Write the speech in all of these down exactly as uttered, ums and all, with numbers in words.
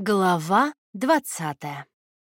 Глава двадцатая.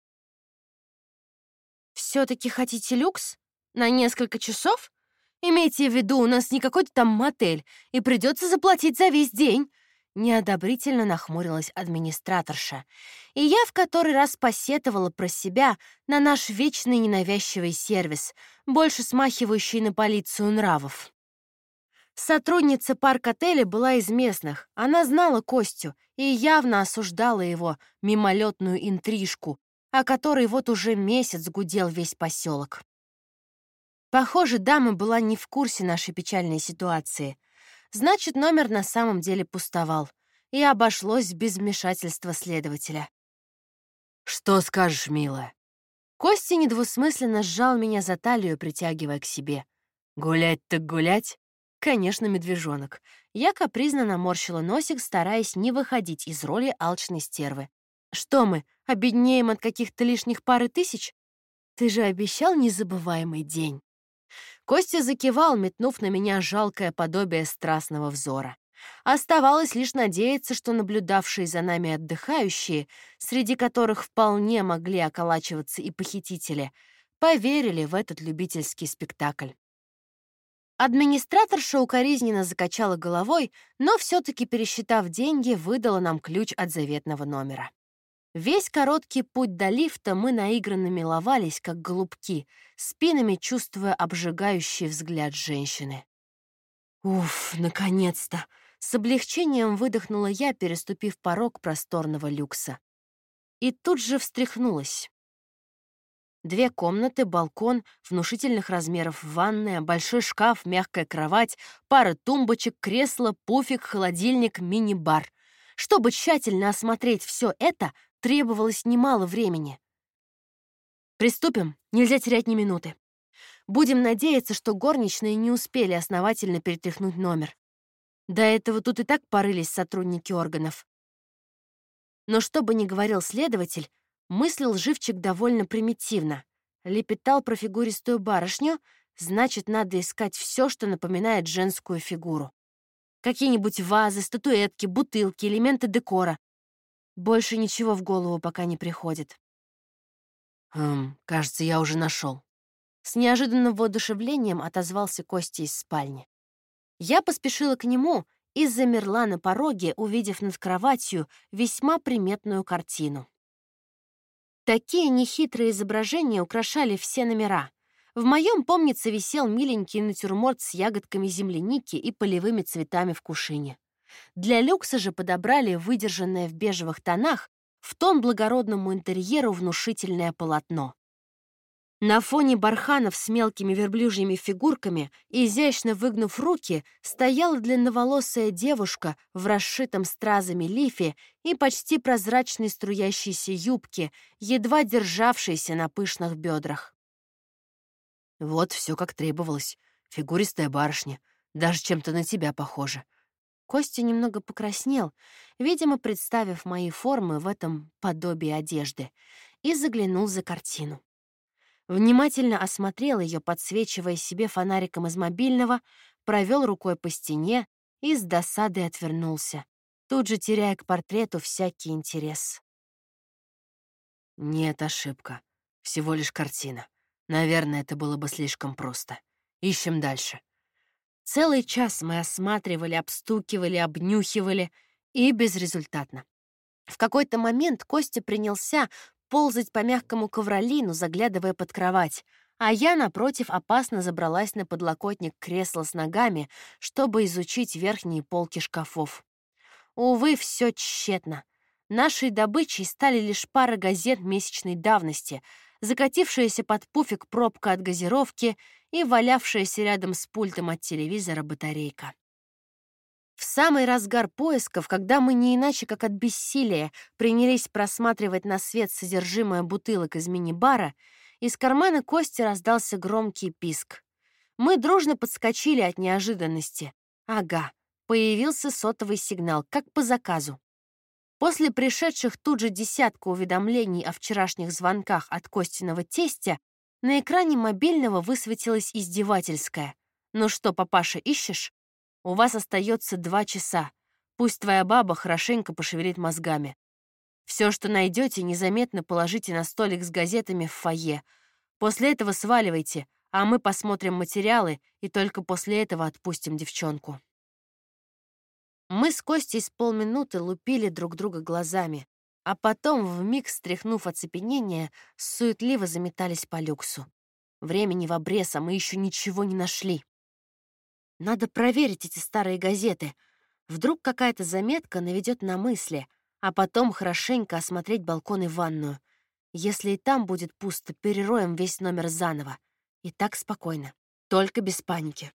«Все-таки хотите люкс? На несколько часов? Имейте в виду, у нас не какой-то там мотель, и придется заплатить за весь день!» Неодобрительно нахмурилась администраторша, и я в который раз посетовала про себя на наш вечный ненавязчивый сервис, больше смахивающий на полицию нравов. Сотрудница парк-отеля была из местных. Она знала Костю и явно осуждала его мимолетную интрижку, о которой вот уже месяц гудел весь поселок. Похоже, дама была не в курсе нашей печальной ситуации. Значит, номер на самом деле пустовал, и обошлось без вмешательства следователя. «Что скажешь, милая?» Костя недвусмысленно сжал меня за талию, притягивая к себе. «Гулять так гулять?» Конечно, медвежонок. Я капризно наморщила носик, стараясь не выходить из роли алчной стервы. Что мы, обеднеем от каких-то лишних пары тысяч? Ты же обещал незабываемый день. Костя закивал, метнув на меня жалкое подобие страстного взора. Оставалось лишь надеяться, что наблюдавшие за нами отдыхающие, среди которых вполне могли околачиваться и похитители, поверили в этот любительский спектакль. Администраторша укоризненно закачала головой, но все-таки, пересчитав деньги, выдала нам ключ от заветного номера. Весь короткий путь до лифта мы наигранно миловались, как голубки, спинами чувствуя обжигающий взгляд женщины. «Уф, наконец-то!» — с облегчением выдохнула я, переступив порог просторного люкса. И тут же встряхнулась. Две комнаты, балкон, внушительных размеров ванная, большой шкаф, мягкая кровать, пара тумбочек, кресло, пуфик, холодильник, мини-бар. Чтобы тщательно осмотреть все это, требовалось немало времени. Приступим, нельзя терять ни минуты. Будем надеяться, что горничные не успели основательно перетряхнуть номер. До этого тут и так порылись сотрудники органов. Но что бы ни говорил следователь, мыслил живчик довольно примитивно. Лепетал про фигуристую барышню, значит, надо искать все, что напоминает женскую фигуру. Какие-нибудь вазы, статуэтки, бутылки, элементы декора. Больше ничего в голову пока не приходит. «Эм, кажется, я уже нашел. С неожиданным воодушевлением отозвался Костя из спальни. Я поспешила к нему и замерла на пороге, увидев над кроватью весьма приметную картину. Такие нехитрые изображения украшали все номера. В моем, помнится, висел миленький натюрморт с ягодками земляники и полевыми цветами в кувшине. Для люкса же подобрали выдержанное в бежевых тонах в тон благородному интерьеру внушительное полотно. На фоне барханов с мелкими верблюжьими фигурками, изящно выгнув руки, стояла длинноволосая девушка в расшитом стразами лифе и почти прозрачной струящейся юбке, едва державшейся на пышных бедрах. Вот все как требовалось. Фигуристая барышня. Даже чем-то на тебя похожа. Костя немного покраснел, видимо, представив мои формы в этом подобии одежды, и заглянул за картину. Внимательно осмотрел ее, подсвечивая себе фонариком из мобильного, провел рукой по стене и с досадой отвернулся, тут же теряя к портрету всякий интерес. Нет, ошибка. Всего лишь картина. Наверное, это было бы слишком просто. Ищем дальше. Целый час мы осматривали, обстукивали, обнюхивали, и безрезультатно. В какой-то момент Костя принялся ползать по мягкому ковролину, заглядывая под кровать, а я, напротив, опасно забралась на подлокотник кресла с ногами, чтобы изучить верхние полки шкафов. Увы, все тщетно. Нашей добычей стали лишь пара газет месячной давности, закатившаяся под пуфик пробка от газировки и валявшаяся рядом с пультом от телевизора батарейка. В самый разгар поисков, когда мы не иначе как от бессилия принялись просматривать на свет содержимое бутылок из мини-бара, из кармана Кости раздался громкий писк. Мы дружно подскочили от неожиданности. Ага, появился сотовый сигнал, как по заказу. После пришедших тут же десятка уведомлений о вчерашних звонках от Костиного тестя на экране мобильного высветилось издевательское. «Ну что, папаша, ищешь? У вас остается два часа. Пусть твоя баба хорошенько пошевелит мозгами». Все, что найдете, незаметно положите на столик с газетами в фойе. После этого сваливайте, а мы посмотрим материалы и только после этого отпустим девчонку». Мы с Костей с полминуты лупили друг друга глазами, а потом, вмиг стряхнув оцепенение, суетливо заметались по люксу. Времени в обрез, а мы еще ничего не нашли. Надо проверить эти старые газеты. Вдруг какая-то заметка наведет на мысли, а потом хорошенько осмотреть балкон и ванную. Если и там будет пусто, перероем весь номер заново. И так спокойно, только без паники.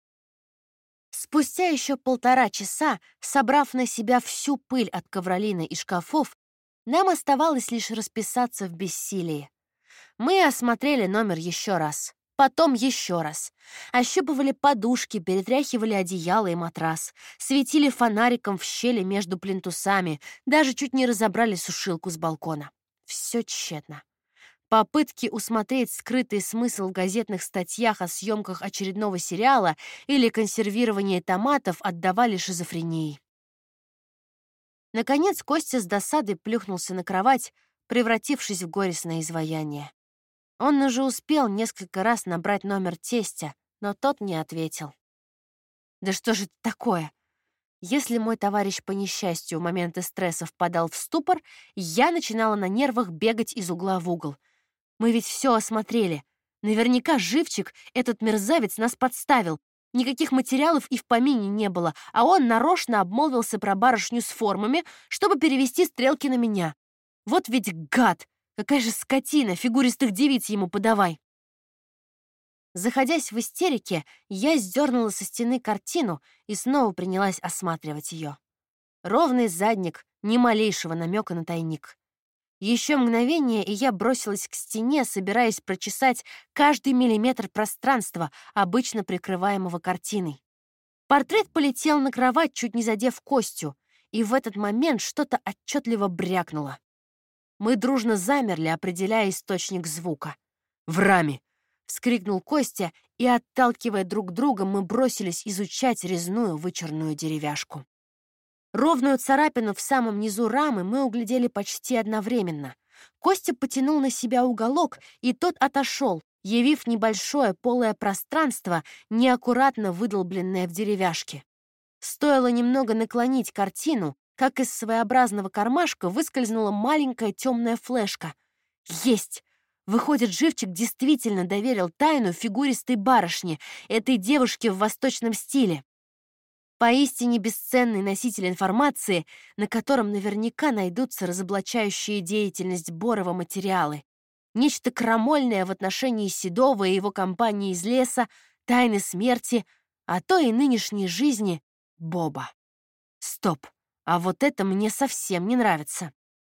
Спустя еще полтора часа, собрав на себя всю пыль от ковролина и шкафов, нам оставалось лишь расписаться в бессилии. Мы осмотрели номер еще раз, потом еще раз. Ощупывали подушки, перетряхивали одеяло и матрас, светили фонариком в щели между плинтусами, даже чуть не разобрали сушилку с балкона. Все тщетно. Попытки усмотреть скрытый смысл в газетных статьях о съемках очередного сериала или консервировании томатов отдавали шизофрении. Наконец Костя с досадой плюхнулся на кровать, превратившись в горестное изваяние. Он уже успел несколько раз набрать номер тестя, но тот не ответил. Да что же это такое? Если мой товарищ по несчастью в моменты стресса впадал в ступор, я начинала на нервах бегать из угла в угол. Мы ведь все осмотрели. Наверняка живчик, этот мерзавец, нас подставил. Никаких материалов и в помине не было, а он нарочно обмолвился про барышню с формами, чтобы перевести стрелки на меня. Вот ведь гад! Какая же скотина, фигуристых девиц ему подавай. Заходясь в истерике, я сдернула со стены картину и снова принялась осматривать ее. Ровный задник, ни малейшего намека на тайник. Еще мгновение, и я бросилась к стене, собираясь прочесать каждый миллиметр пространства, обычно прикрываемого картиной. Портрет полетел на кровать, чуть не задев Костю, и в этот момент что-то отчетливо брякнуло. Мы дружно замерли, определяя источник звука. «В раме!» — вскрикнул Костя, и, отталкивая друг друга, мы бросились изучать резную вычурную деревяшку. Ровную царапину в самом низу рамы мы углядели почти одновременно. Костя потянул на себя уголок, и тот отошел, явив небольшое полое пространство, неаккуратно выдолбленное в деревяшке. Стоило немного наклонить картину, как из своеобразного кармашка выскользнула маленькая темная флешка. Есть! Выходит, живчик действительно доверил тайну фигуристой барышне, этой девушке в восточном стиле. Поистине бесценный носитель информации, на котором наверняка найдутся разоблачающие деятельность Борова материалы. Нечто крамольное в отношении Седова и его компании из леса, тайны смерти, а то и нынешней жизни Боба. Стоп, а вот это мне совсем не нравится.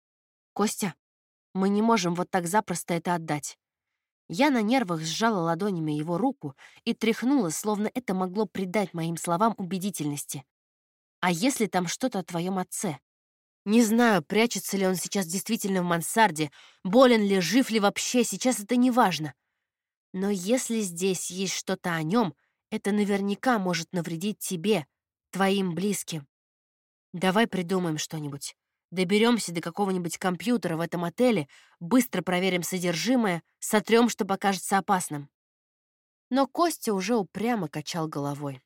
Костя, мы не можем вот так запросто это отдать. Я на нервах сжала ладонями его руку и тряхнула, словно это могло придать моим словам убедительности. А если там что-то о твоем отце? Не знаю, прячется ли он сейчас действительно в мансарде, болен ли, жив ли вообще, сейчас это не важно. Но если здесь есть что-то о нем, это наверняка может навредить тебе, твоим близким. Давай придумаем что-нибудь. Доберемся до какого-нибудь компьютера в этом отеле, быстро проверим содержимое, сотрем, что покажется опасным. Но Костя уже упрямо качал головой.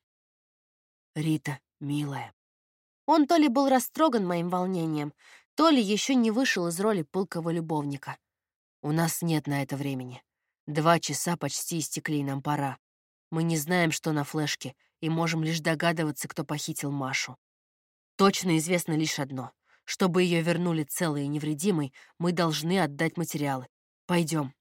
«Рита, милая». Он то ли был растроган моим волнением, то ли еще не вышел из роли пылкого любовника. «У нас нет на это времени. Два часа почти истекли, нам пора. Мы не знаем, что на флешке, и можем лишь догадываться, кто похитил Машу. Точно известно лишь одно. Чтобы ее вернули целой и невредимой, мы должны отдать материалы. Пойдем».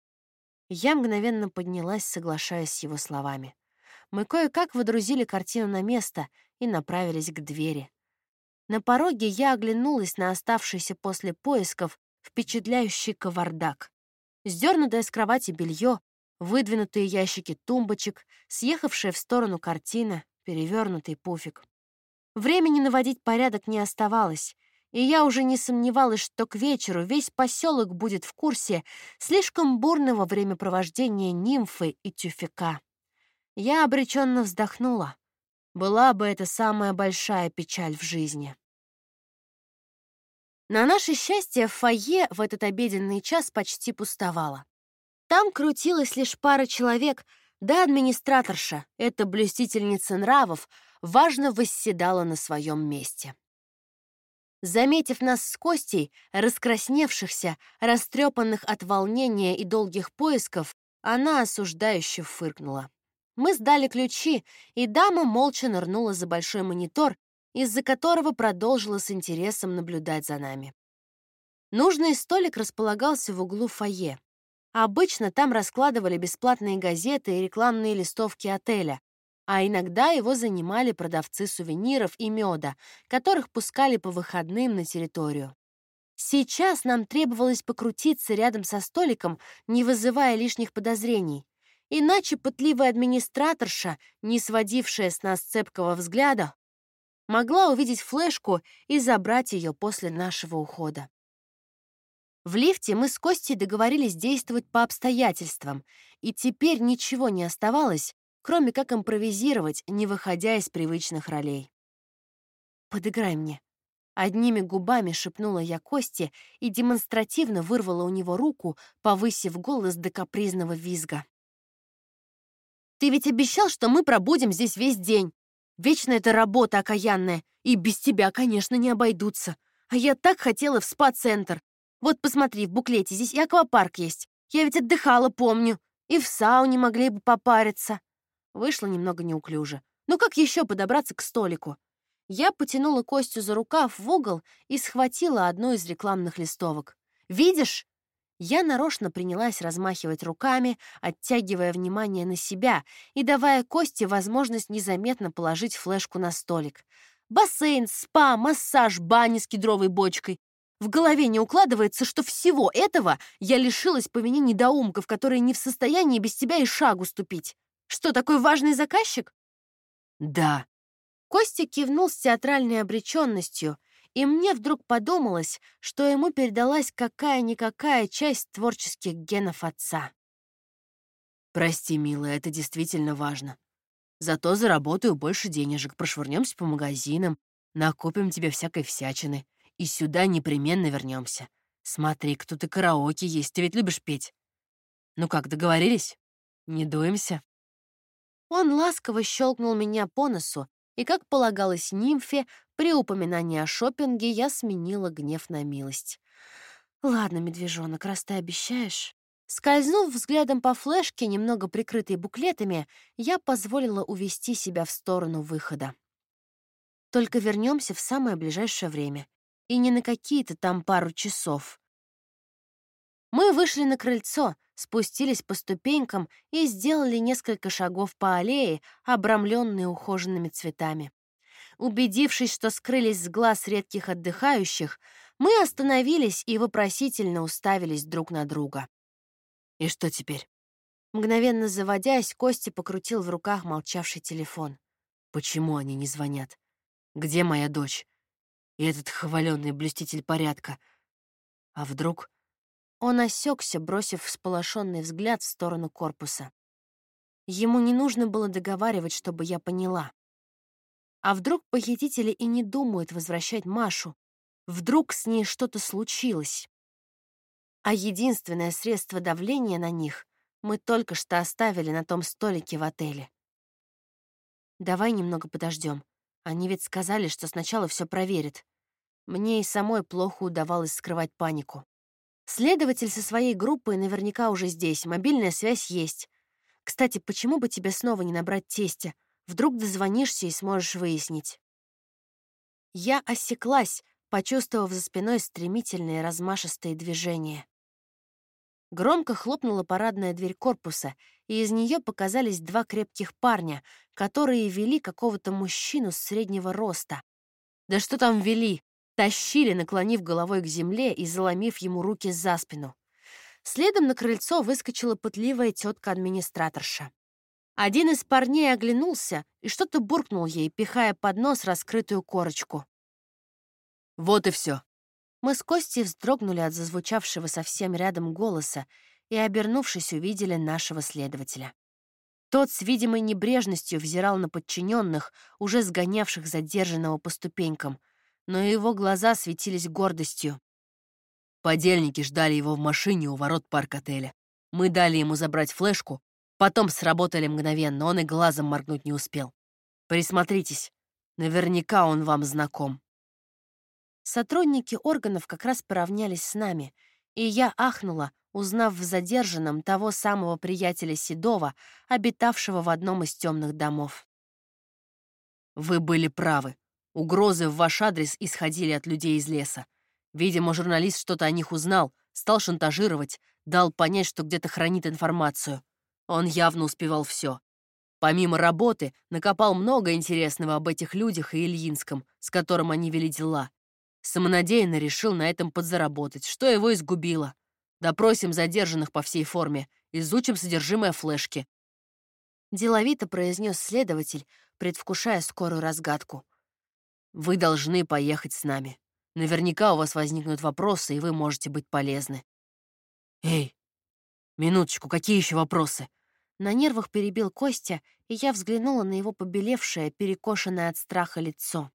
Я мгновенно поднялась, соглашаясь с его словами. Мы кое-как водрузили картину на место и направились к двери. На пороге я оглянулась на оставшийся после поисков впечатляющий кавардак. Сдернутое с кровати белье, выдвинутые ящики тумбочек, съехавшая в сторону картина, перевернутый пуфик. Времени наводить порядок не оставалось, и я уже не сомневалась, что к вечеру весь поселок будет в курсе слишком бурного времяпровождения нимфы и тюфяка. Я обреченно вздохнула. Была бы это самая большая печаль в жизни. На наше счастье, фойе в этот обеденный час почти пустовало. Там крутилась лишь пара человек, да администраторша, эта блюстительница нравов, важно восседала на своем месте. Заметив нас с Костей, раскрасневшихся, растрепанных от волнения и долгих поисков, она осуждающе фыркнула. Мы сдали ключи, и дама молча нырнула за большой монитор, из-за которого продолжила с интересом наблюдать за нами. Нужный столик располагался в углу фойе. Обычно там раскладывали бесплатные газеты и рекламные листовки отеля, а иногда его занимали продавцы сувениров и меда, которых пускали по выходным на территорию. Сейчас нам требовалось покрутиться рядом со столиком, не вызывая лишних подозрений. Иначе пытливая администраторша, не сводившая с нас цепкого взгляда, могла увидеть флешку и забрать ее после нашего ухода. В лифте мы с Костей договорились действовать по обстоятельствам, и теперь ничего не оставалось, кроме как импровизировать, не выходя из привычных ролей. «Подыграй мне», — одними губами шепнула я Косте и демонстративно вырвала у него руку, повысив голос до капризного визга. «Ты ведь обещал, что мы пробудем здесь весь день. Вечно эта работа окаянная, и без тебя, конечно, не обойдутся. А я так хотела в спа-центр. Вот посмотри, в буклете здесь и аквапарк есть. Я ведь отдыхала, помню. И в сауне могли бы попариться». Вышло немного неуклюже. Ну как еще подобраться к столику? Я потянула Костю за рукав в угол и схватила одну из рекламных листовок. «Видишь?» Я нарочно принялась размахивать руками, оттягивая внимание на себя и давая Косте возможность незаметно положить флешку на столик. Бассейн, спа, массаж, баня с кедровой бочкой. В голове не укладывается, что всего этого я лишилась по вине недоумков, которые не в состоянии без тебя и шагу ступить. Что, такой важный заказчик? Да. Костя кивнул с театральной обреченностью, и мне вдруг подумалось, что ему передалась какая-никакая часть творческих генов отца. Прости, милая, это действительно важно. Зато заработаю больше денежек, прошвырнемся по магазинам, накупим тебе всякой всячины. И сюда непременно вернемся. Смотри, тут и караоке есть, ты ведь любишь петь. Ну как, договорились? Не дуемся?» Он ласково щелкнул меня по носу, и, как полагалось нимфе, при упоминании о шопинге я сменила гнев на милость. «Ладно, медвежонок, раз ты обещаешь». Скользнув взглядом по флешке, немного прикрытой буклетами, я позволила увести себя в сторону выхода. «Только вернемся в самое ближайшее время. И не на какие-то там пару часов». Мы вышли на крыльцо, спустились по ступенькам и сделали несколько шагов по аллее, обрамленной ухоженными цветами. Убедившись, что скрылись с глаз редких отдыхающих, мы остановились и вопросительно уставились друг на друга. «И что теперь?» Мгновенно заводясь, Костя покрутил в руках молчавший телефон. «Почему они не звонят? Где моя дочь? И этот хваленный блюститель порядка? А вдруг...» Он осекся, бросив всполошенный взгляд в сторону корпуса. Ему не нужно было договаривать, чтобы я поняла. А вдруг похитители и не думают возвращать Машу? Вдруг с ней что-то случилось? А единственное средство давления на них мы только что оставили на том столике в отеле. «Давай немного подождем. Они ведь сказали, что сначала все проверят». Мне и самой плохо удавалось скрывать панику. Следователь со своей группой наверняка уже здесь, мобильная связь есть. Кстати, почему бы тебе снова не набрать тестя? Вдруг дозвонишься и сможешь выяснить. Я осеклась, почувствовав за спиной стремительные размашистые движения. Громко хлопнула парадная дверь корпуса, и из нее показались два крепких парня, которые вели какого-то мужчину среднего роста. Да что там вели? Тащили, наклонив головой к земле и заломив ему руки за спину. Следом на крыльцо выскочила пытливая тетка-администраторша. Один из парней оглянулся и что-то буркнул ей, пихая под нос раскрытую корочку. «Вот и все. Мы с Костей вздрогнули от зазвучавшего совсем рядом голоса и, обернувшись, увидели нашего следователя. Тот с видимой небрежностью взирал на подчиненных, уже сгонявших задержанного по ступенькам, но его глаза светились гордостью. Подельники ждали его в машине у ворот парк-отеля. Мы дали ему забрать флешку, потом сработали мгновенно, он и глазом моргнуть не успел. Присмотритесь, наверняка он вам знаком. Сотрудники органов как раз поравнялись с нами, и я ахнула, узнав в задержанном того самого приятеля Седова, обитавшего в одном из темных домов. Вы были правы. Угрозы в ваш адрес исходили от людей из леса. Видимо, журналист что-то о них узнал, стал шантажировать, дал понять, что где-то хранит информацию. Он явно успевал все. Помимо работы, накопал много интересного об этих людях и Ильинском, с которым они вели дела. Самонадеянно решил на этом подзаработать, что его изгубило. Допросим задержанных по всей форме, изучим содержимое флешки. Деловито произнес следователь, предвкушая скорую разгадку. Вы должны поехать с нами. Наверняка у вас возникнут вопросы, и вы можете быть полезны. Эй, минуточку, какие еще вопросы? На нервах перебил Костя, и я взглянула на его побелевшее, перекошенное от страха лицо.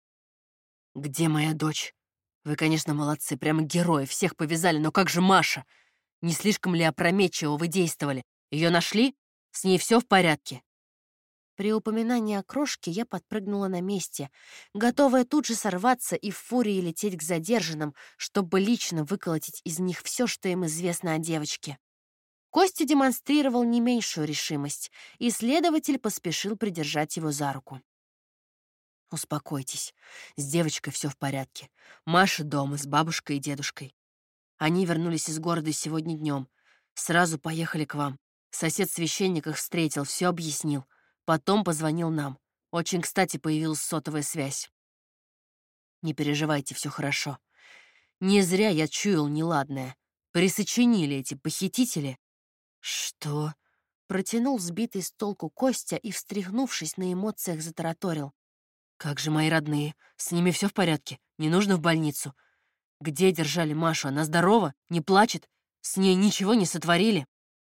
Где моя дочь? Вы, конечно, молодцы, прямо герои, всех повязали, но как же Маша? Не слишком ли опрометчиво вы действовали? Ее нашли? С ней все в порядке? При упоминании о крошке я подпрыгнула на месте, готовая тут же сорваться и в фурии лететь к задержанным, чтобы лично выколотить из них все, что им известно о девочке. Костя демонстрировал не меньшую решимость, и следователь поспешил придержать его за руку. Успокойтесь, с девочкой все в порядке. Маша дома с бабушкой и дедушкой. Они вернулись из города сегодня днем. Сразу поехали к вам. Сосед-священник их встретил, все объяснил. Потом позвонил нам. Очень кстати появилась сотовая связь. Не переживайте, все хорошо. Не зря я чуял неладное. Присочинили эти похитители. Что? Протянул сбитый с толку Костя и, встряхнувшись, на эмоциях затараторил. Как же мои родные? С ними все в порядке? Не нужно в больницу? Где держали Машу? Она здорова? Не плачет? С ней ничего не сотворили?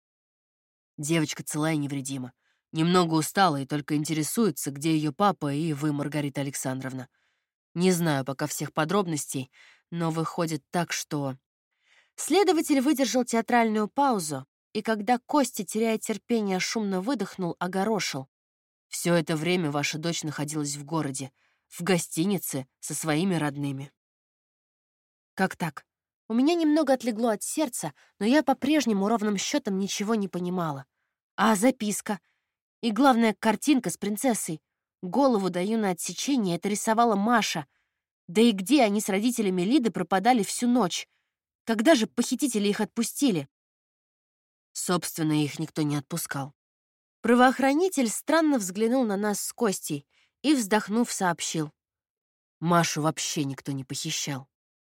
Девочка цела и невредима. Немного устала и только интересуется, где ее папа и вы, Маргарита Александровна. Не знаю пока всех подробностей, но выходит так, что... Следователь выдержал театральную паузу, и когда Костя, теряя терпение, шумно выдохнул, огорошил. Все это время ваша дочь находилась в городе, в гостинице со своими родными. Как так? У меня немного отлегло от сердца, но я по-прежнему ровным счетом ничего не понимала. А записка? И главное, картинка с принцессой. Голову даю на отсечение, это рисовала Маша. Да и где они с родителями Лиды пропадали всю ночь? Когда же похитители их отпустили? Собственно, их никто не отпускал. Правоохранитель странно взглянул на нас с Костей и, вздохнув, сообщил. Машу вообще никто не похищал.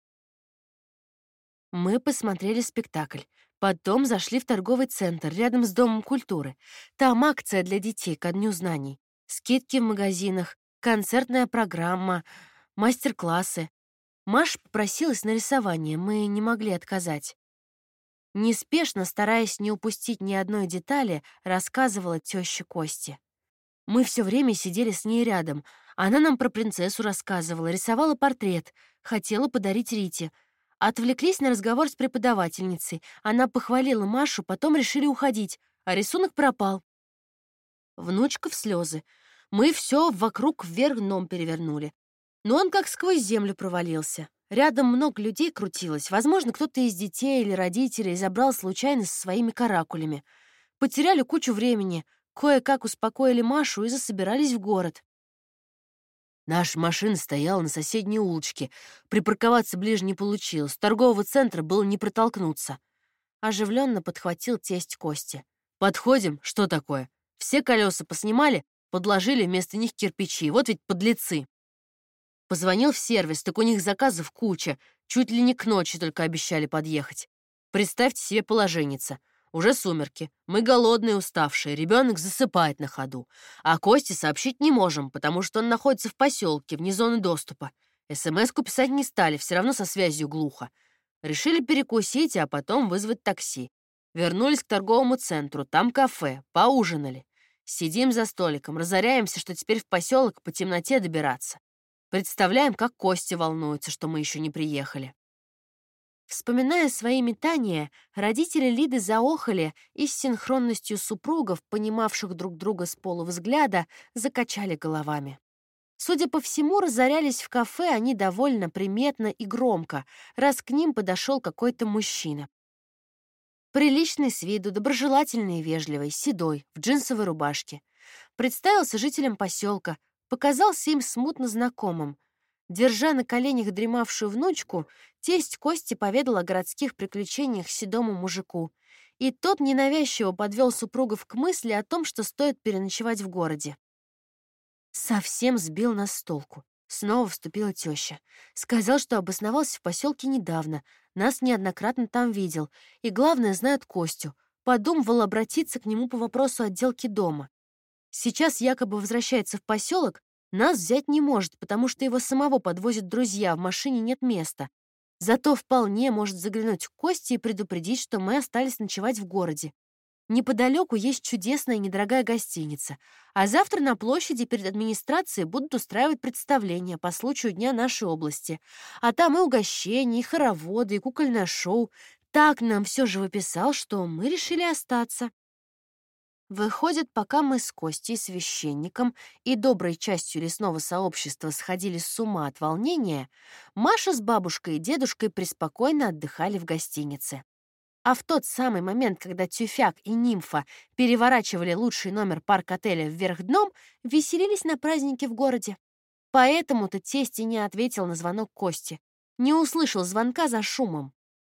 Мы посмотрели спектакль. Потом зашли в торговый центр рядом с Домом культуры. Там акция для детей ко Дню знаний. Скидки в магазинах, концертная программа, мастер-классы. Маша попросилась на рисование, мы не могли отказать. Неспешно, стараясь не упустить ни одной детали, рассказывала теща Кости. Мы все время сидели с ней рядом. Она нам про принцессу рассказывала, рисовала портрет, хотела подарить Рите. Отвлеклись на разговор с преподавательницей. Она похвалила Машу, потом решили уходить, а рисунок пропал. Внучка в слезы. Мы все вокруг вверх дном перевернули. Но он как сквозь землю провалился. Рядом много людей крутилось. Возможно, кто-то из детей или родителей забрал случайно со своими каракулями. Потеряли кучу времени. Кое-как успокоили Машу и засобирались в город. Наша машина стояла на соседней улочке. Припарковаться ближе не получилось. С торгового центра было не протолкнуться. Оживленно подхватил тесть Кости. Подходим, что такое? Все колеса поснимали, подложили вместо них кирпичи. Вот ведь подлецы. Позвонил в сервис, так у них заказов куча. Чуть ли не к ночи только обещали подъехать. Представьте себе положенница. Уже сумерки. Мы голодные, уставшие. Ребенок засыпает на ходу. А Косте сообщить не можем, потому что он находится в поселке, вне зоны доступа. СМС-ку писать не стали, все равно со связью глухо. Решили перекусить, а потом вызвать такси. Вернулись к торговому центру, там кафе, поужинали. Сидим за столиком, разоряемся, что теперь в поселок по темноте добираться. Представляем, как Костя волнуется, что мы еще не приехали». Вспоминая свои метания, родители Лиды заохали и с синхронностью супругов, понимавших друг друга с полувзгляда, закачали головами. Судя по всему, разорялись в кафе они довольно приметно и громко, раз к ним подошел какой-то мужчина. Приличный с виду, доброжелательный и вежливый, седой, в джинсовой рубашке. Представился жителям поселка, показался им смутно знакомым. Держа на коленях дремавшую внучку, тесть Кости поведал о городских приключениях седому мужику, и тот ненавязчиво подвел супругов к мысли о том, что стоит переночевать в городе. Совсем сбил нас с толку. Снова вступила теща. Сказал, что обосновался в поселке недавно, нас неоднократно там видел, и, главное, знает Костю. Подумывал обратиться к нему по вопросу отделки дома. Сейчас якобы возвращается в поселок, нас взять не может, потому что его самого подвозят друзья, в машине нет места. Зато вполне может заглянуть к Косте и предупредить, что мы остались ночевать в городе. Неподалеку есть чудесная и недорогая гостиница, а завтра на площади перед администрацией будут устраивать представления по случаю Дня нашей области. А там и угощения, и хороводы, и кукольное шоу. Так нам все же выписал, что мы решили остаться. Выходит, пока мы с Костей, священником и доброй частью лесного сообщества сходили с ума от волнения, Маша с бабушкой и дедушкой преспокойно отдыхали в гостинице. А в тот самый момент, когда Тюфяк и Нимфа переворачивали лучший номер парк-отеля вверх дном, веселились на празднике в городе. Поэтому-то тесть и не ответил на звонок Кости, не услышал звонка за шумом.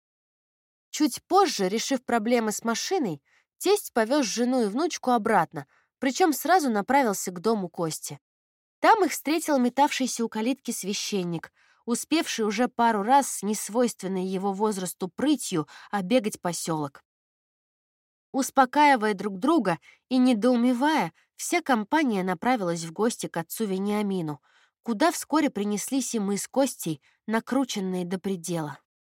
Чуть позже, решив проблемы с машиной, тесть повез жену и внучку обратно, причем сразу направился к дому Кости. Там их встретил метавшийся у калитки священник, успевший уже пару раз с несвойственной его возрасту прытью обегать поселок. Успокаивая друг друга и недоумевая, вся компания направилась в гости к отцу Вениамину, куда вскоре принеслись и мы с Костей, накрученные до предела.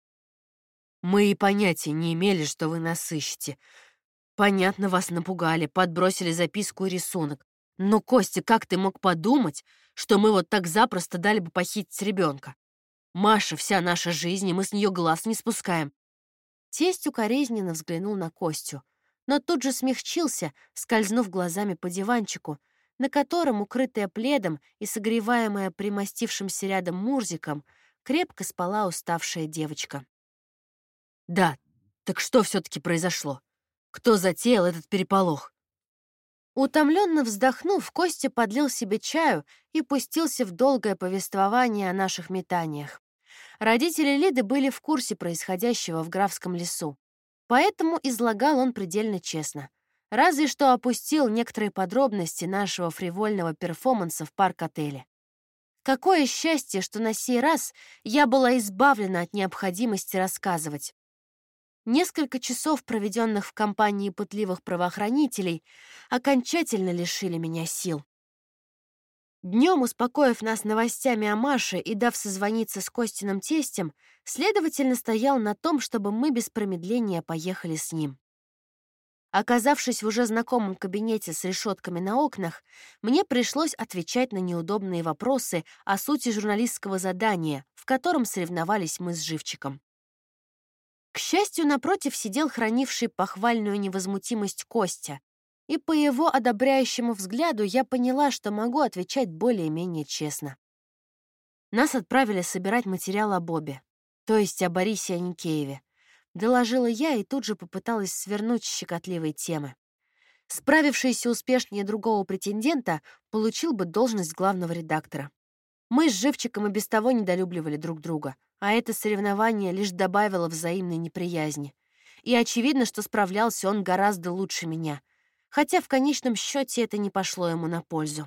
«Мы и понятия не имели, что вы нас ищете. Понятно, вас напугали, подбросили записку и рисунок. Но, Костя, как ты мог подумать, что мы вот так запросто дали бы похитить ребенка? Маша — вся наша жизнь, и мы с нее глаз не спускаем». Тесть укоризненно взглянул на Костю, но тут же смягчился, скользнув глазами по диванчику, на котором, укрытая пледом и согреваемая примостившимся рядом Мурзиком, крепко спала уставшая девочка. «Да, так что все-таки произошло? Кто затеял этот переполох?» Утомленно вздохнув, Костя подлил себе чаю и пустился в долгое повествование о наших метаниях. Родители Лиды были в курсе происходящего в Графском лесу, поэтому излагал он предельно честно. Разве что опустил некоторые подробности нашего фривольного перформанса в парк-отеле. Какое счастье, что на сей раз я была избавлена от необходимости рассказывать. Несколько часов, проведенных в компании пытливых правоохранителей, окончательно лишили меня сил. Днем, успокоив нас новостями о Маше и дав созвониться с Костиным тестем, следователь настоял на том, чтобы мы без промедления поехали с ним. Оказавшись в уже знакомом кабинете с решетками на окнах, мне пришлось отвечать на неудобные вопросы о сути журналистского задания, в котором соревновались мы с Живчиком. К счастью, напротив сидел хранивший похвальную невозмутимость Костя, и по его одобряющему взгляду я поняла, что могу отвечать более-менее честно. Нас отправили собирать материал о Бобе, то есть о Борисе Аникееве. Доложила я и тут же попыталась свернуть с щекотливой темы. Справившийся успешнее другого претендента получил бы должность главного редактора. Мы с Живчиком и без того недолюбливали друг друга, а это соревнование лишь добавило взаимной неприязни. И очевидно, что справлялся он гораздо лучше меня, хотя в конечном счете это не пошло ему на пользу.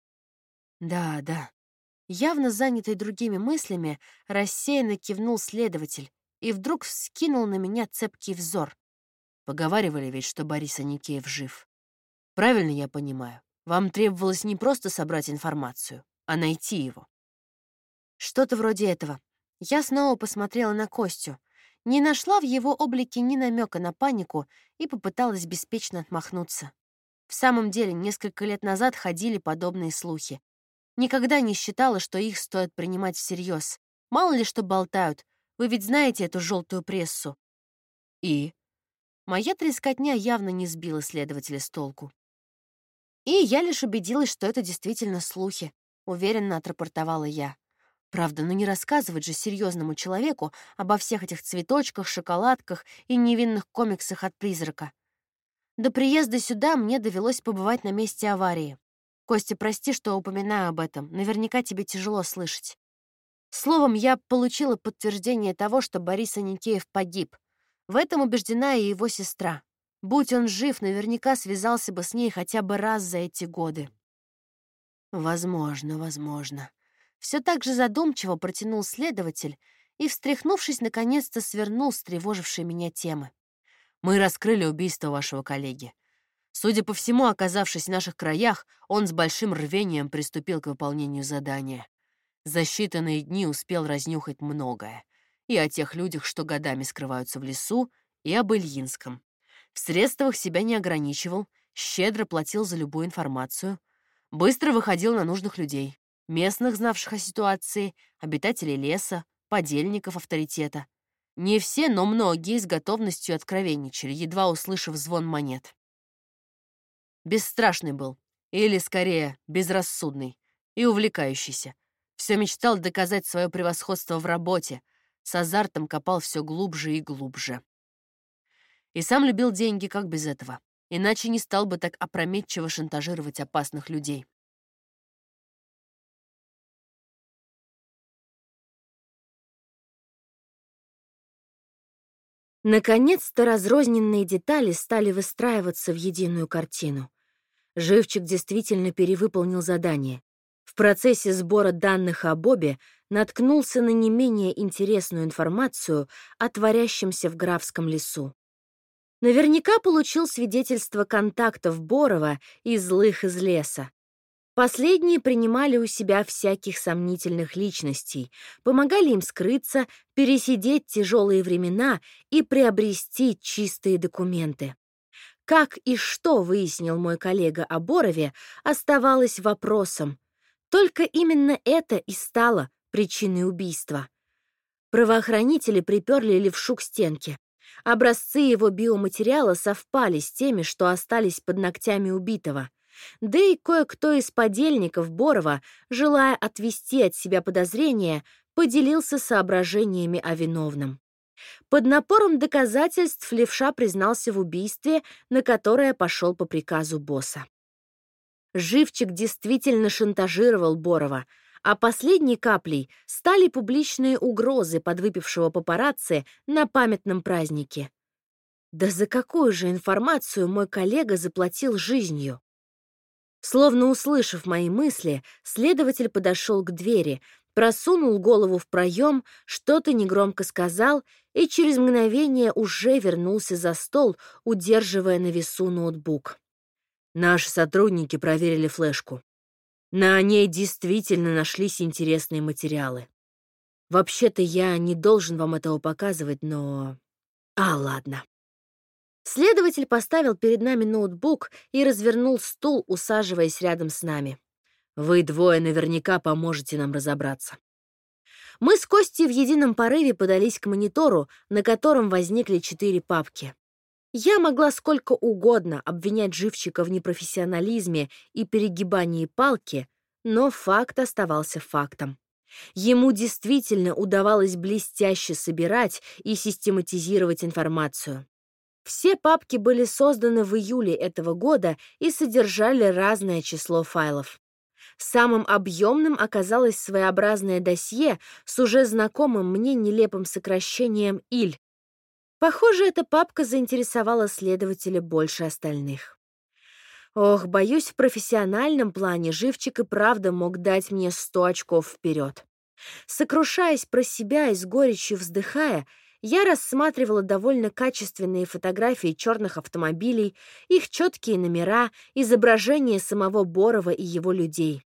Да, да. Явно занятый другими мыслями, рассеянно кивнул следователь и вдруг вскинул на меня цепкий взор. Поговаривали ведь, что Борис Аникеев жив. Правильно я понимаю? Вам требовалось не просто собрать информацию, а найти его. Что-то вроде этого. Я снова посмотрела на Костю, не нашла в его облике ни намека на панику и попыталась беспечно отмахнуться. В самом деле, несколько лет назад ходили подобные слухи. Никогда не считала, что их стоит принимать всерьез. Мало ли что болтают. Вы ведь знаете эту желтую прессу. И? Моя трескотня явно не сбила следователя с толку. И я лишь убедилась, что это действительно слухи, уверенно отрапортовала я. Правда, ну не рассказывать же серьезному человеку обо всех этих цветочках, шоколадках и невинных комиксах от призрака. До приезда сюда мне довелось побывать на месте аварии. Костя, прости, что упоминаю об этом. Наверняка тебе тяжело слышать. Словом, я получила подтверждение того, что Борис Аникеев погиб. В этом убеждена и его сестра. Будь он жив, наверняка связался бы с ней хотя бы раз за эти годы. Возможно, возможно. Все так же задумчиво протянул следователь и, встряхнувшись, наконец-то свернул с тревожившей меня темы. Мы раскрыли убийство вашего коллеги. Судя по всему, оказавшись в наших краях, он с большим рвением приступил к выполнению задания. За считанные дни успел разнюхать многое. И о тех людях, что годами скрываются в лесу, и об Ильинском. В средствах себя не ограничивал, щедро платил за любую информацию, быстро выходил на нужных людей, местных, знавших о ситуации, обитателей леса, подельников авторитета. Не все, но многие с готовностью откровенничали, едва услышав звон монет. Бесстрашный был, или, скорее, безрассудный и увлекающийся. Все мечтал доказать свое превосходство в работе, с азартом копал все глубже и глубже. И сам любил деньги, как без этого. Иначе не стал бы так опрометчиво шантажировать опасных людей. Наконец-то разрозненные детали стали выстраиваться в единую картину. Живчик действительно перевыполнил задание. В процессе сбора данных о Бобе наткнулся на не менее интересную информацию о творящемся в Графском лесу. Наверняка получил свидетельство контактов Борова и злых из леса. Последние принимали у себя всяких сомнительных личностей, помогали им скрыться, пересидеть тяжелые времена и приобрести чистые документы. Как и что выяснил мой коллега о Борове, оставалось вопросом. Только именно это и стало причиной убийства. Правоохранители приперли левшу к стенке. Образцы его биоматериала совпали с теми, что остались под ногтями убитого. Да и кое-кто из подельников Борова, желая отвести от себя подозрения, поделился соображениями о виновном. Под напором доказательств левша признался в убийстве, на которое пошел по приказу босса. Живчик действительно шантажировал Борова, а последней каплей стали публичные угрозы подвыпившего папарацци на памятном празднике. Да за какую же информацию мой коллега заплатил жизнью? Словно услышав мои мысли, следователь подошел к двери, просунул голову в проем, что-то негромко сказал и через мгновение уже вернулся за стол, удерживая на весу ноутбук. Наши сотрудники проверили флешку. На ней действительно нашлись интересные материалы. Вообще-то я не должен вам этого показывать, но... А, ладно. Следователь поставил перед нами ноутбук и развернул стул, усаживаясь рядом с нами. Вы двое наверняка поможете нам разобраться. Мы с Костей в едином порыве подались к монитору, на котором возникли четыре папки. Я могла сколько угодно обвинять Живчика в непрофессионализме и перегибании палки, но факт оставался фактом. Ему действительно удавалось блестяще собирать и систематизировать информацию. Все папки были созданы в июле этого года и содержали разное число файлов. Самым объемным оказалось своеобразное досье с уже знакомым мне нелепым сокращением «Иль». Похоже, эта папка заинтересовала следователя больше остальных. Ох, боюсь, в профессиональном плане Живчик и правда мог дать мне сто очков вперед. Сокрушаясь про себя и с горечью вздыхая, я рассматривала довольно качественные фотографии черных автомобилей, их четкие номера, изображения самого Борова и его людей.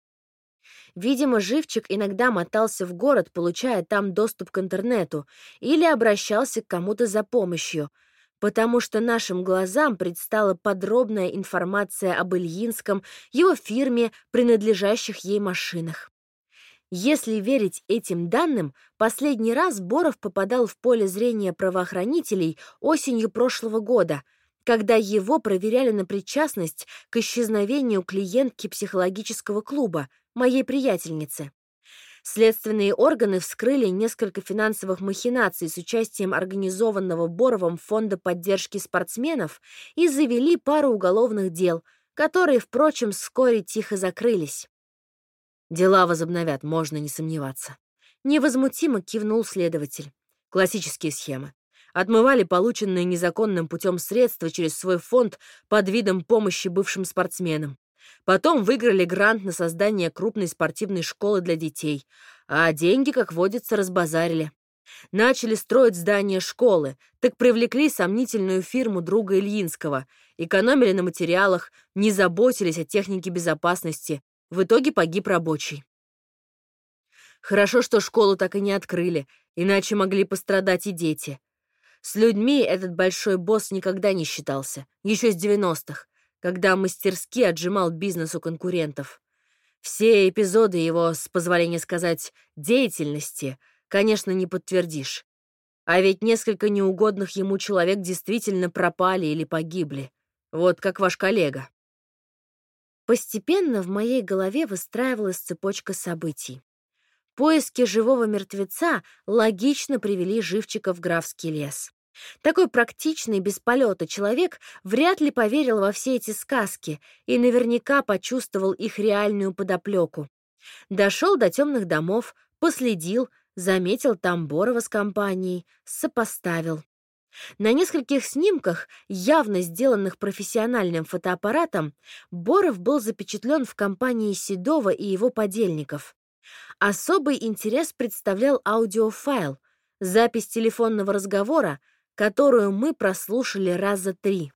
Видимо, Живчик иногда мотался в город, получая там доступ к интернету, или обращался к кому-то за помощью. потому что нашим глазам предстала подробная информация об Ильинском, его фирме, принадлежащих ей машинах. Если верить этим данным, последний раз Боров попадал в поле зрения правоохранителей осенью прошлого года, когда его проверяли на причастность к исчезновению клиентки психологического клуба, моей приятельницы. Следственные органы вскрыли несколько финансовых махинаций с участием организованного Боровым фонда поддержки спортсменов и завели пару уголовных дел, которые, впрочем, вскоре тихо закрылись. Дела возобновят, можно не сомневаться. Невозмутимо кивнул следователь. Классические схемы. Отмывали полученные незаконным путем средства через свой фонд под видом помощи бывшим спортсменам. Потом выиграли грант на создание крупной спортивной школы для детей, а деньги, как водится, разбазарили. Начали строить здание школы, так привлекли сомнительную фирму друга Ильинского, экономили на материалах, не заботились о технике безопасности. В итоге погиб рабочий. Хорошо, что школу так и не открыли, иначе могли пострадать и дети. С людьми этот большой босс никогда не считался, еще с девяностых, когда мастерски отжимал бизнес у конкурентов. Все эпизоды его, с позволения сказать, деятельности, конечно, не подтвердишь. А ведь несколько неугодных ему человек действительно пропали или погибли. Вот как ваш коллега. Постепенно в моей голове выстраивалась цепочка событий. Поиски живого мертвеца логично привели Живчика в Графский лес. Такой практичный, без полета человек вряд ли поверил во все эти сказки и наверняка почувствовал их реальную подоплеку. Дошел до темных домов, последил, заметил там Борова с компанией, сопоставил. На нескольких снимках, явно сделанных профессиональным фотоаппаратом, Боров был запечатлен в компании Седова и его подельников. Особый интерес представлял аудиофайл, запись телефонного разговора, которую мы прослушали раза три.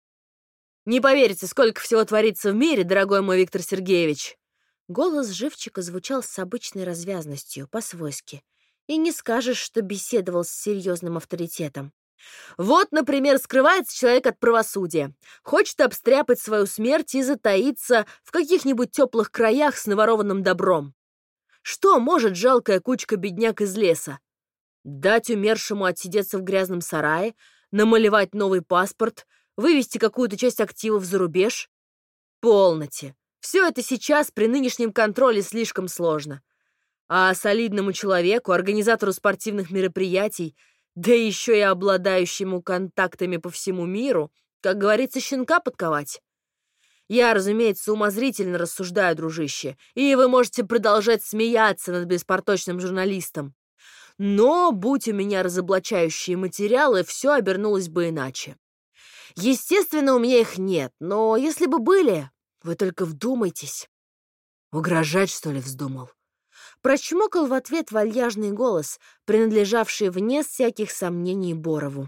«Не поверите, сколько всего творится в мире, дорогой мой Виктор Сергеевич!» Голос Живчика звучал с обычной развязностью, по-свойски. И не скажешь, что беседовал с серьезным авторитетом. Вот, например, скрывается человек от правосудия, хочет обстряпать свою смерть и затаиться в каких-нибудь теплых краях с наворованным добром. Что может жалкая кучка бедняк из леса? Дать умершему отсидеться в грязном сарае, намалевать новый паспорт, вывести какую-то часть активов за рубеж? Полноте. Все это сейчас при нынешнем контроле слишком сложно. А солидному человеку, организатору спортивных мероприятий, да еще и обладающему контактами по всему миру, как говорится, щенка подковать. Я, разумеется, умозрительно рассуждаю, дружище, и вы можете продолжать смеяться над беспорточным журналистом. Но, будь у меня разоблачающие материалы, все обернулось бы иначе. Естественно, у меня их нет, но если бы были, вы только вдумайтесь. Угрожать, что ли, вздумал? Прочмокал в ответ вальяжный голос, принадлежавший вне всяких сомнений Борову.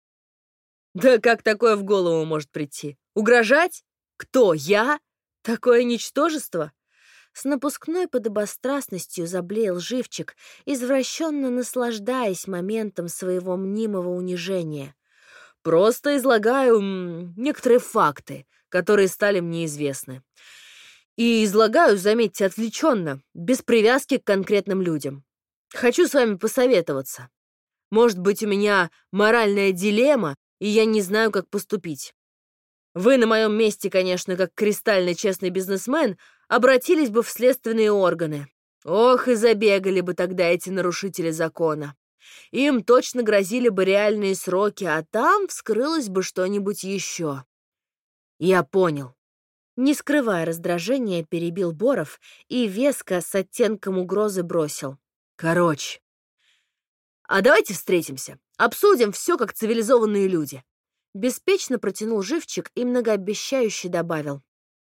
Да как такое в голову может прийти? Угрожать? Кто, я? Такое ничтожество? С напускной подобострастностью заблеял Живчик, извращенно наслаждаясь моментом своего мнимого унижения. Просто излагаю м, некоторые факты, которые стали мне известны. И излагаю, заметьте, отвлеченно, без привязки к конкретным людям. Хочу с вами посоветоваться. Может быть, у меня моральная дилемма, и я не знаю, как поступить. Вы на моем месте, конечно, как кристально честный бизнесмен, обратились бы в следственные органы. Ох, и забегали бы тогда эти нарушители закона. Им точно грозили бы реальные сроки, а там вскрылось бы что-нибудь еще. Я понял. Не скрывая раздражения, перебил Боров и веско с оттенком угрозы бросил. Короче, а давайте встретимся, обсудим все как цивилизованные люди. Беспечно протянул Живчик и многообещающе добавил.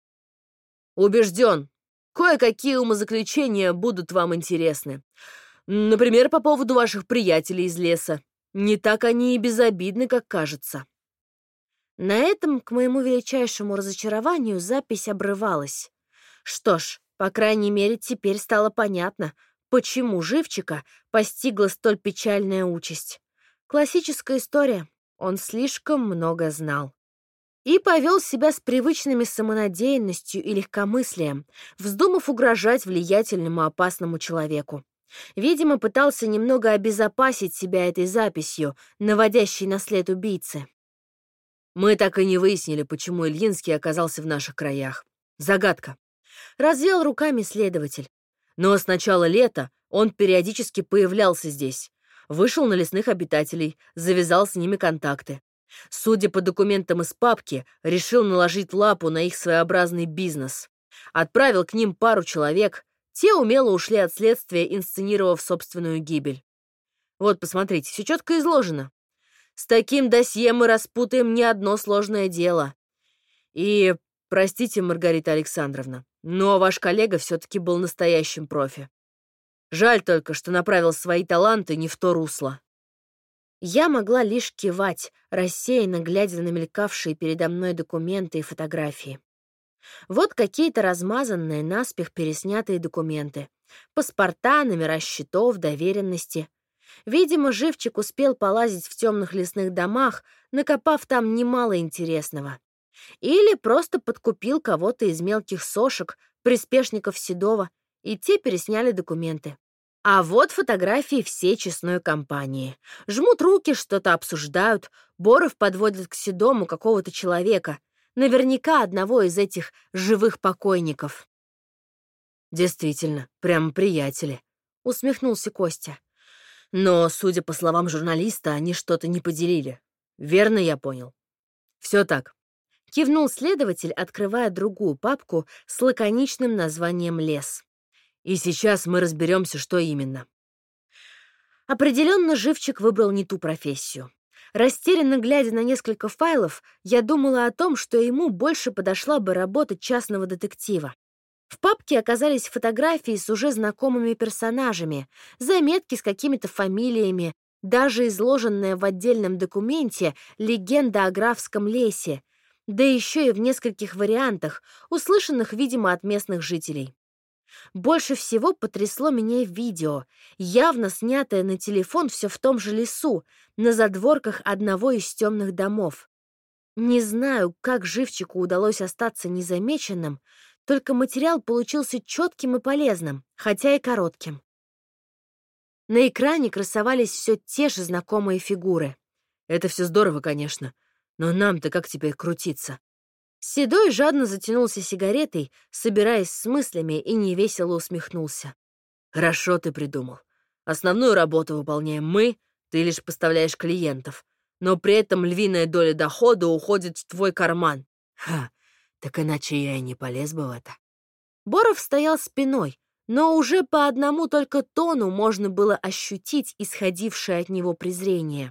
Убежден, кое-какие умозаключения будут вам интересны. Например, по поводу ваших приятелей из леса. Не так они и безобидны, как кажется. На этом, к моему величайшему разочарованию, запись обрывалась. Что ж, по крайней мере, теперь стало понятно, почему Живчика постигла столь печальная участь. Классическая история. Он слишком много знал. И повел себя с привычными самонадеянностью и легкомыслием, вздумав угрожать влиятельному опасному человеку. Видимо, пытался немного обезопасить себя этой записью, наводящей на след убийцы. Мы так и не выяснили, почему Ильинский оказался в наших краях. Загадка. Развел руками следователь. Но с начала лета он периодически появлялся здесь. Вышел на лесных обитателей, завязал с ними контакты. Судя по документам из папки, решил наложить лапу на их своеобразный бизнес. Отправил к ним пару человек, те умело ушли от следствия, инсценировав собственную гибель. Вот, посмотрите, все четко изложено. С таким досье мы распутаем не одно сложное дело. И, простите, Маргарита Александровна, но ваш коллега все-таки был настоящим профи. Жаль только, что направил свои таланты не в то русло. Я могла лишь кивать, рассеянно глядя на мелькавшие передо мной документы и фотографии. Вот какие-то размазанные, наспех переснятые документы. Паспорта, номера счетов, доверенности. Видимо, живчик успел полазить в темных лесных домах, накопав там немало интересного. Или просто подкупил кого-то из мелких сошек, приспешников Седова, и те пересняли документы. А вот фотографии всей честной компании. Жмут руки, что-то обсуждают. Боров подводит к Седому какого-то человека. Наверняка одного из этих живых покойников. «Действительно, прямо приятели», — усмехнулся Костя. «Но, судя по словам журналиста, они что-то не поделили. Верно я понял?» «Все так», — кивнул следователь, открывая другую папку с лаконичным названием «Лес». «И сейчас мы разберемся, что именно». Определенно, живчик выбрал не ту профессию. Растерянно глядя на несколько файлов, я думала о том, что ему больше подошла бы работа частного детектива. В папке оказались фотографии с уже знакомыми персонажами, заметки с какими-то фамилиями, даже изложенная в отдельном документе легенда о графском лесе, да еще и в нескольких вариантах, услышанных, видимо, от местных жителей. Больше всего потрясло меня видео, явно снятое на телефон все в том же лесу, на задворках одного из темных домов. Не знаю, как живчику удалось остаться незамеченным, только материал получился четким и полезным, хотя и коротким. На экране красовались все те же знакомые фигуры. «Это все здорово, конечно, но нам-то как теперь крутиться?» Седой жадно затянулся сигаретой, собираясь с мыслями, и невесело усмехнулся. «Хорошо ты придумал. Основную работу выполняем мы, ты лишь поставляешь клиентов, но при этом львиная доля дохода уходит в твой карман». «Ха, так иначе я и не полез бы в это». Боров стоял спиной, но уже по одному только тону можно было ощутить исходившее от него презрение.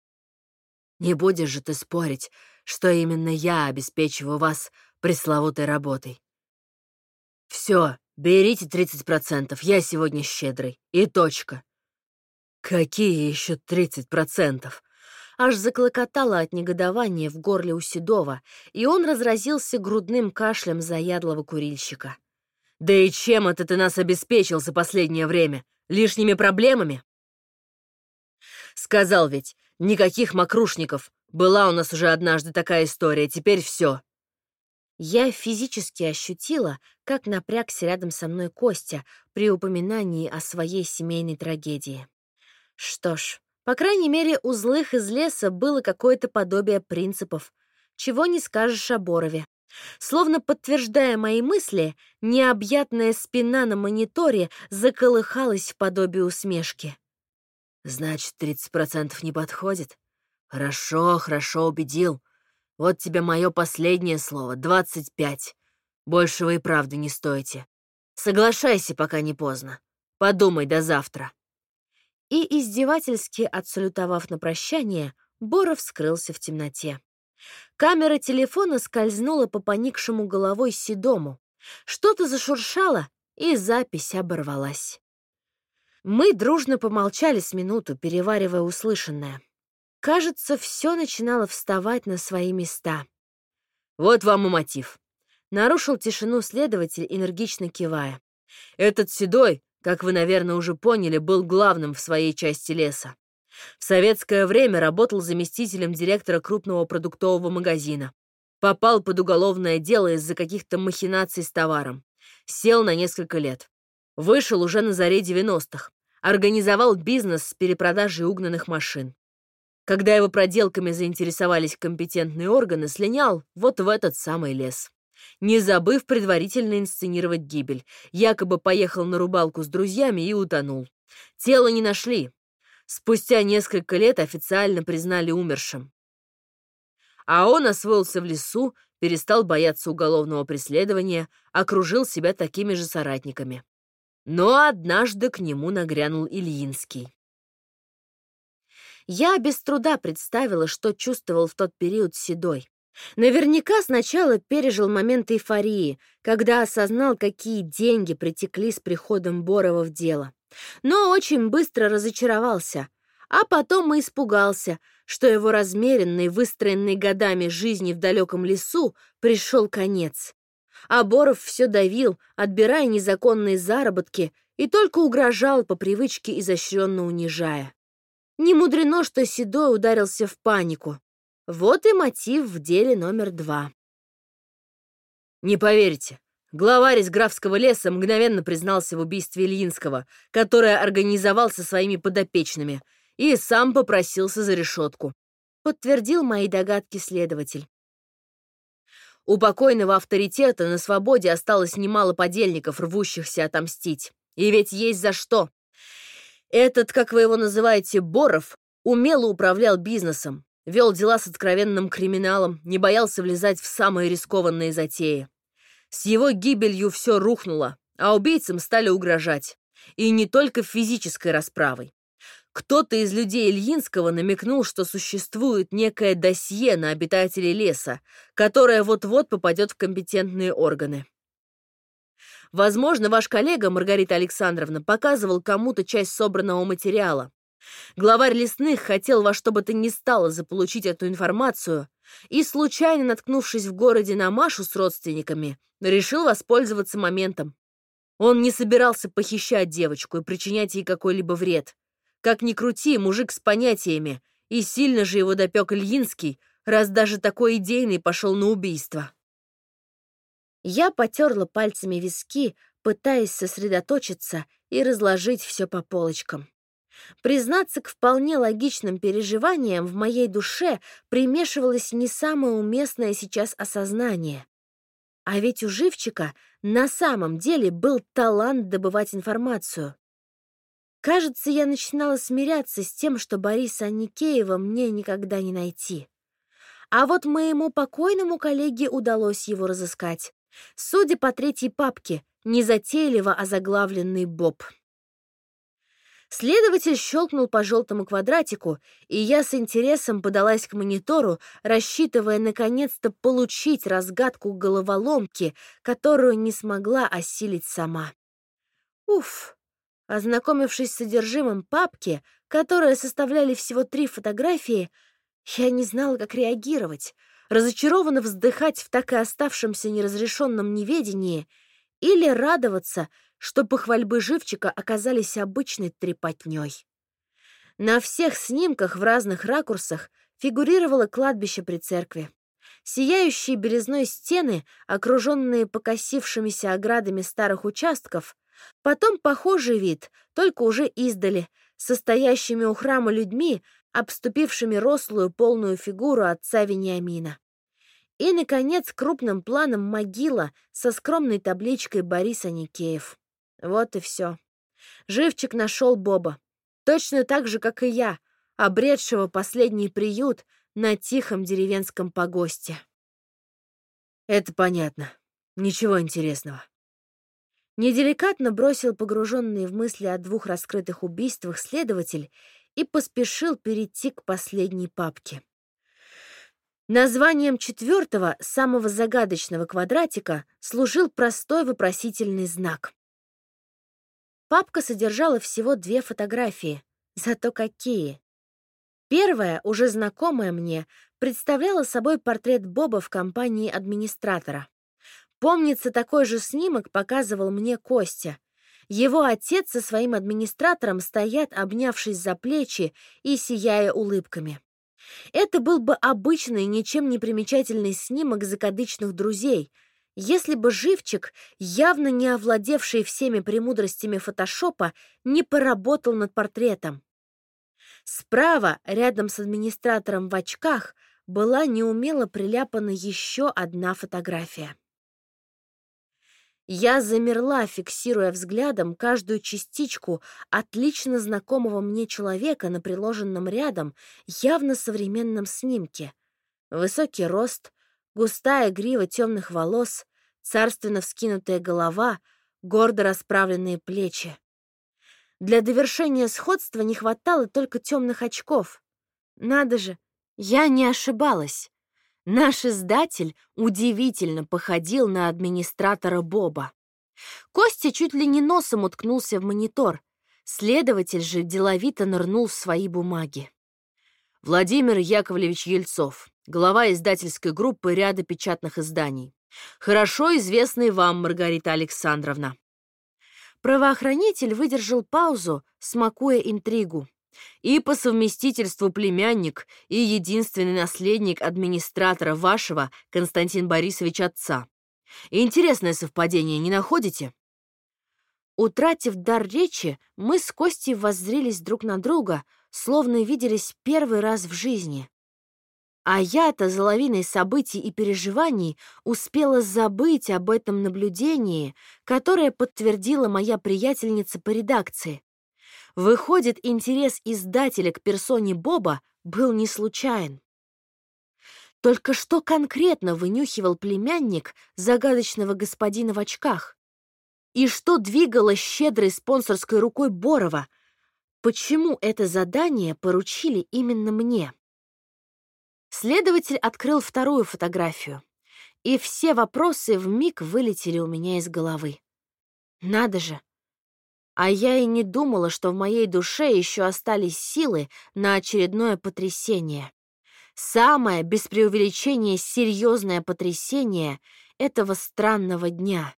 «Не будешь же ты спорить, что именно я обеспечиваю вас пресловутой работой. Все, берите тридцать процентов, я сегодня щедрый. И точка». «Какие еще тридцать процентов?» Аж заклокотало от негодования в горле у Седова, и он разразился грудным кашлем заядлого курильщика. «Да и чем это ты нас обеспечил за последнее время? Лишними проблемами?» «Сказал ведь, никаких мокрушников. Была у нас уже однажды такая история, теперь все». Я физически ощутила, как напрягся рядом со мной Костя при упоминании о своей семейной трагедии. Что ж, по крайней мере, у злых из леса было какое-то подобие принципов. Чего не скажешь о Борове. Словно подтверждая мои мысли, необъятная спина на мониторе заколыхалась в подобии усмешки. «Значит, тридцать процентов не подходит? Хорошо, хорошо, убедил. Вот тебе мое последнее слово — двадцать пять. Больше вы и правда не стоите. Соглашайся, пока не поздно. Подумай до завтра». И, издевательски отсалютовав на прощание, Боров скрылся в темноте. Камера телефона скользнула по поникшему головой Седому. Что-то зашуршало, и запись оборвалась. Мы дружно помолчали с минуту, переваривая услышанное. Кажется, все начинало вставать на свои места. «Вот вам и мотив», — нарушил тишину следователь, энергично кивая. «Этот Седой, как вы, наверное, уже поняли, был главным в своей части леса. В советское время работал заместителем директора крупного продуктового магазина. Попал под уголовное дело из-за каких-то махинаций с товаром. Сел на несколько лет. Вышел уже на заре девяностых. Организовал бизнес с перепродажей угнанных машин. Когда его проделками заинтересовались компетентные органы, слинял вот в этот самый лес. Не забыв предварительно инсценировать гибель. Якобы поехал на рыбалку с друзьями и утонул. Тело не нашли. Спустя несколько лет официально признали умершим. А он освоился в лесу, перестал бояться уголовного преследования, окружил себя такими же соратниками. Но однажды к нему нагрянул Ильинский. Я без труда представила, что чувствовал в тот период Седой. Наверняка сначала пережил момент эйфории, когда осознал, какие деньги притекли с приходом Борова в дело. Но очень быстро разочаровался, а потом и испугался, что его размеренной, выстроенной годами жизни в далеком лесу пришел конец. А Боров все давил, отбирая незаконные заработки, и только угрожал по привычке, изощренно унижая. Не мудрено, что Седой ударился в панику. Вот и мотив в деле номер два. Не поверите, главарь из графского леса мгновенно признался в убийстве Ильинского, которое организовал со своими подопечными, и сам попросился за решетку. Подтвердил мои догадки следователь. У покойного авторитета на свободе осталось немало подельников, рвущихся отомстить. И ведь есть за что. Этот, как вы его называете, Боров, умело управлял бизнесом, вел дела с откровенным криминалом, не боялся влезать в самые рискованные затеи. С его гибелью все рухнуло, а убийцам стали угрожать. И не только физической расправой. Кто-то из людей Ильинского намекнул, что существует некое досье на обитателей леса, которое вот-вот попадет в компетентные органы. Возможно, ваш коллега, Маргарита Александровна, показывал кому-то часть собранного материала. Главарь лесных хотел во что бы то ни стало заполучить эту информацию и, случайно наткнувшись в городе на Машу с родственниками, решил воспользоваться моментом. Он не собирался похищать девочку и причинять ей какой-либо вред. Как ни крути, мужик с понятиями, и сильно же его допек Ильинский, раз даже такой идейный пошел на убийство. Я потерла пальцами виски, пытаясь сосредоточиться и разложить все по полочкам. Признаться, к вполне логичным переживаниям в моей душе примешивалось не самое уместное сейчас осознание. А ведь у Живчика на самом деле был талант добывать информацию. Кажется, я начинала смиряться с тем, что Бориса Аникеева мне никогда не найти. А вот моему покойному коллеге удалось его разыскать. Судя по третьей папке, незатейливо озаглавленный Боб. Следователь щелкнул по желтому квадратику, и я с интересом подалась к монитору, рассчитывая наконец-то получить разгадку головоломки, которую не смогла осилить сама. Уф! Ознакомившись с содержимым папки, которые составляли всего три фотографии, я не знала, как реагировать, разочарованно вздыхать в так и оставшемся неразрешенном неведении или радоваться, что похвальбы Живчика оказались обычной трепотней. На всех снимках в разных ракурсах фигурировало кладбище при церкви. Сияющие белизной стены, окруженные покосившимися оградами старых участков, потом похожий вид, только уже издали, состоящими у храма людьми, обступившими рослую полную фигуру отца Вениамина. И, наконец, крупным планом могила со скромной табличкой «Борис Аникеев». Вот и все. Живчик нашел Боба. Точно так же, как и я, обретшего последний приют на тихом деревенском погосте. Это понятно. Ничего интересного. Неделикатно бросил погруженный в мысли о двух раскрытых убийствах следователь и поспешил перейти к последней папке. Названием четвертого, самого загадочного квадратика служил простой вопросительный знак. Папка содержала всего две фотографии, зато какие! Первая, уже знакомая мне, представляла собой портрет Боба в компании администратора. Помнится, такой же снимок показывал мне Костя. Его отец со своим администратором стоят, обнявшись за плечи и сияя улыбками. Это был бы обычный, ничем не примечательный снимок закадычных друзей, если бы живчик, явно не овладевший всеми премудростями фотошопа, не поработал над портретом. Справа, рядом с администратором в очках, была неумело приляпана еще одна фотография. Я замерла, фиксируя взглядом каждую частичку отлично знакомого мне человека на приложенном рядом явно современном снимке. Высокий рост, густая грива темных волос, царственно вскинутая голова, гордо расправленные плечи. Для довершения сходства не хватало только темных очков. Надо же, я не ошибалась. Наш издатель удивительно походил на администратора Боба. Костя чуть ли не носом уткнулся в монитор. Следователь же деловито нырнул в свои бумаги. Владимир Яковлевич Ельцов, глава издательской группы ряда печатных изданий. Хорошо известный вам, Маргарита Александровна. Правоохранитель выдержал паузу, смакуя интригу. И по совместительству племянник и единственный наследник администратора вашего, Константин Борисович, отца. Интересное совпадение, не находите? Утратив дар речи, мы с Костей воззрелись друг на друга, словно виделись первый раз в жизни. А я-то за лавиной событий и переживаний успела забыть об этом наблюдении, которое подтвердила моя приятельница по редакции. Выходит, интерес издателя к персоне Боба был не случайен. Только что конкретно вынюхивал племянник загадочного господина в очках? И что двигало щедрой спонсорской рукой Борова? Почему это задание поручили именно мне? Следователь открыл вторую фотографию, и все вопросы вмиг вылетели у меня из головы. Надо же! А я и не думала, что в моей душе еще остались силы на очередное потрясение. Самое, без преувеличения, серьезное потрясение этого странного дня.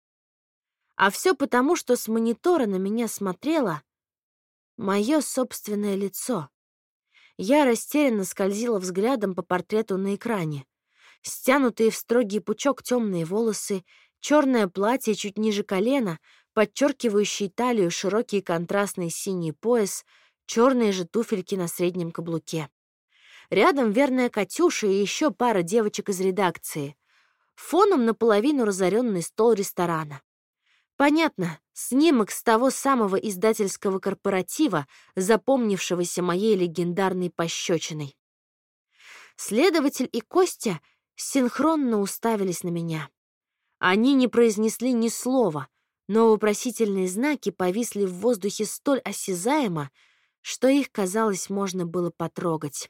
А все потому, что с монитора на меня смотрело мое собственное лицо. Я растерянно скользила взглядом по портрету на экране. Стянутые в строгий пучок темные волосы, черное платье чуть ниже колена, подчеркивающий талию широкий контрастный синий пояс, черные же туфельки на среднем каблуке. Рядом верная Катюша и еще пара девочек из редакции. Фоном наполовину разоренный стол ресторана. Понятно, снимок с того самого издательского корпоратива, запомнившегося моей легендарной пощечиной. Следователь и Костя синхронно уставились на меня. Они не произнесли ни слова, но вопросительные знаки повисли в воздухе столь осязаемо, что их, казалось, можно было потрогать.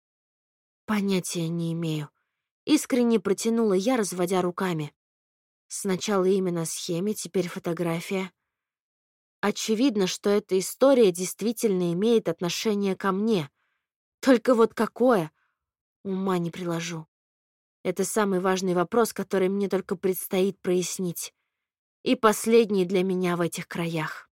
Понятия не имею. Искренне протянула я, разводя руками. Сначала имя на схеме, теперь фотография. Очевидно, что эта история действительно имеет отношение ко мне. Только вот какое? Ума не приложу. Это самый важный вопрос, который мне только предстоит прояснить. И последний для меня в этих краях.